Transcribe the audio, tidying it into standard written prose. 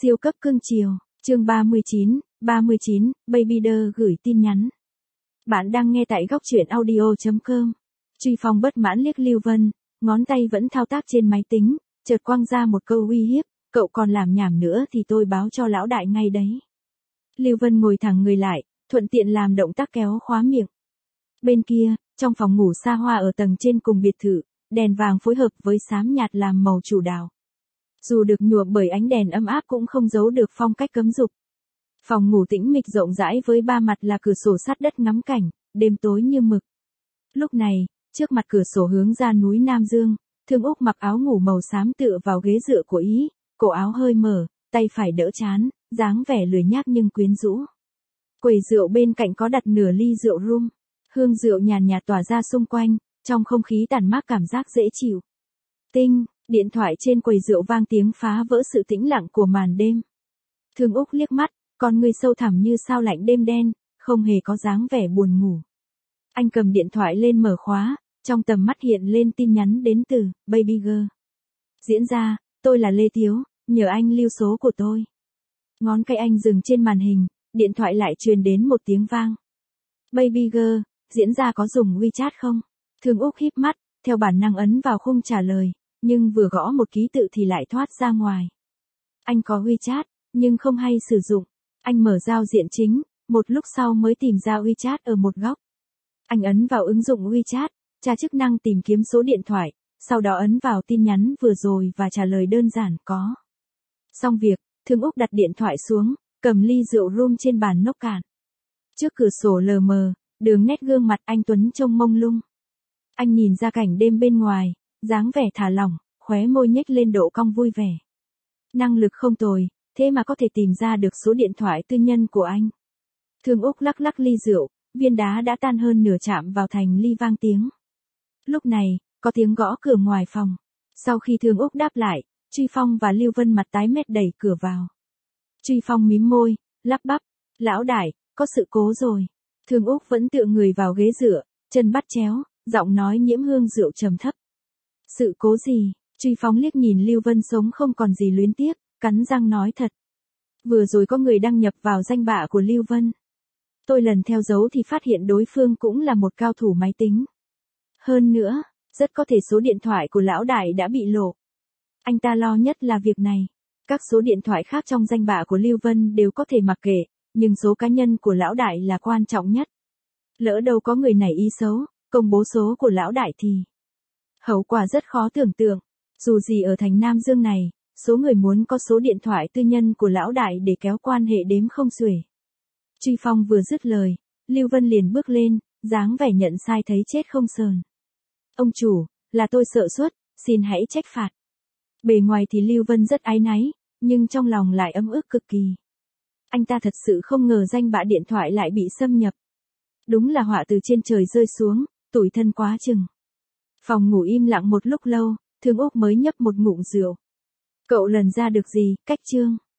Siêu cấp cưng chiều, chương 39, Baby Đơ gửi tin nhắn. Bạn đang nghe tại góc truyện audio.com. Truy Phong bất mãn liếc Lưu Vân, ngón tay vẫn thao tác trên máy tính, chợt quăng ra một câu uy hiếp, cậu còn làm nhảm nữa thì tôi báo cho lão đại ngay đấy. Lưu Vân ngồi thẳng người lại, thuận tiện làm động tác kéo khóa miệng. Bên kia, trong phòng ngủ xa hoa ở tầng trên cùng biệt thự, đèn vàng phối hợp với xám nhạt làm màu chủ đạo. Dù được nhuộm bởi ánh đèn ấm áp cũng không giấu được phong cách cấm dục. Phòng ngủ tĩnh mịch rộng rãi với ba mặt là cửa sổ sát đất ngắm cảnh, đêm tối như mực. Lúc này, trước mặt cửa sổ hướng ra núi Nam Dương, Thương Úc mặc áo ngủ màu xám tựa vào ghế dựa của Ý, cổ áo hơi mở, tay phải đỡ trán, dáng vẻ lười nhác nhưng quyến rũ. Quầy rượu bên cạnh có đặt nửa ly rượu rum, hương rượu nhàn nhạt tỏa ra xung quanh, trong không khí tản mát cảm giác dễ chịu. Tinh, điện thoại trên quầy rượu vang tiếng phá vỡ sự tĩnh lặng của màn đêm. Thương Úc liếc mắt, con người sâu thẳm như sao lạnh đêm đen, không hề có dáng vẻ buồn ngủ. Anh cầm điện thoại lên mở khóa, trong tầm mắt hiện lên tin nhắn đến từ Baby Girl. Diễn ra, tôi là Lê Tiếu, nhờ anh lưu số của tôi. Ngón tay anh dừng trên màn hình, điện thoại lại truyền đến một tiếng vang. Baby Girl, diễn ra có dùng WeChat không? Thương Úc híp mắt, theo bản năng ấn vào khung trả lời, nhưng vừa gõ một ký tự thì lại thoát ra ngoài. Anh có WeChat, nhưng không hay sử dụng. Anh mở giao diện chính, một lúc sau mới tìm ra WeChat ở một góc. Anh ấn vào ứng dụng WeChat, tra chức năng tìm kiếm số điện thoại, sau đó ấn vào tin nhắn vừa rồi và trả lời đơn giản có. Xong việc, Thương Úc đặt điện thoại xuống, cầm ly rượu rum trên bàn nốc cạn. Trước cửa sổ lờ mờ, đường nét gương mặt anh Tuấn trông mông lung. Anh nhìn ra cảnh đêm bên ngoài, dáng vẻ thả lỏng, khóe môi nhếch lên độ cong vui vẻ. Năng lực không tồi, thế mà có thể tìm ra được số điện thoại tư nhân của anh. Thương Úc lắc lắc ly rượu, viên đá đã tan hơn nửa chạm vào thành ly vang tiếng. Lúc này, có tiếng gõ cửa ngoài phòng. Sau khi Thương Úc đáp lại, Truy Phong và Lưu Vân mặt tái mét đẩy cửa vào. Truy Phong mím môi, lắp bắp, lão đại, có sự cố rồi. Thương Úc vẫn tựa người vào ghế dựa, chân bắt chéo, giọng nói nhiễm hương rượu trầm thấp. Sự cố gì? Truy Phong liếc nhìn Lưu Vân sống không còn gì luyến tiếc, cắn răng nói thật. Vừa rồi có người đăng nhập vào danh bạ của Lưu Vân. Tôi lần theo dấu thì phát hiện đối phương cũng là một cao thủ máy tính. Hơn nữa, rất có thể số điện thoại của lão đại đã bị lộ. Anh ta lo nhất là việc này. Các số điện thoại khác trong danh bạ của Lưu Vân đều có thể mặc kệ, nhưng số cá nhân của lão đại là quan trọng nhất. Lỡ đâu có người này ý xấu, công bố số của lão đại thì hậu quả rất khó tưởng tượng. Dù gì ở thành Nam Dương này, số người muốn có số điện thoại tư nhân của lão đại để kéo quan hệ đếm không xuể. Truy Phong vừa dứt lời, Lưu Vân liền bước lên, dáng vẻ nhận sai thấy chết không sờn. Ông chủ, là tôi sợ suất, xin hãy trách phạt. Bề ngoài thì Lưu Vân rất áy náy, nhưng trong lòng lại ấm ức cực kỳ. Anh ta thật sự không ngờ danh bạ điện thoại lại bị xâm nhập. Đúng là họa từ trên trời rơi xuống, tủi thân quá chừng. Phòng ngủ im lặng một lúc lâu, Thương Úc mới nhấp một ngụm rượu. Cậu lần ra được gì, cách chương?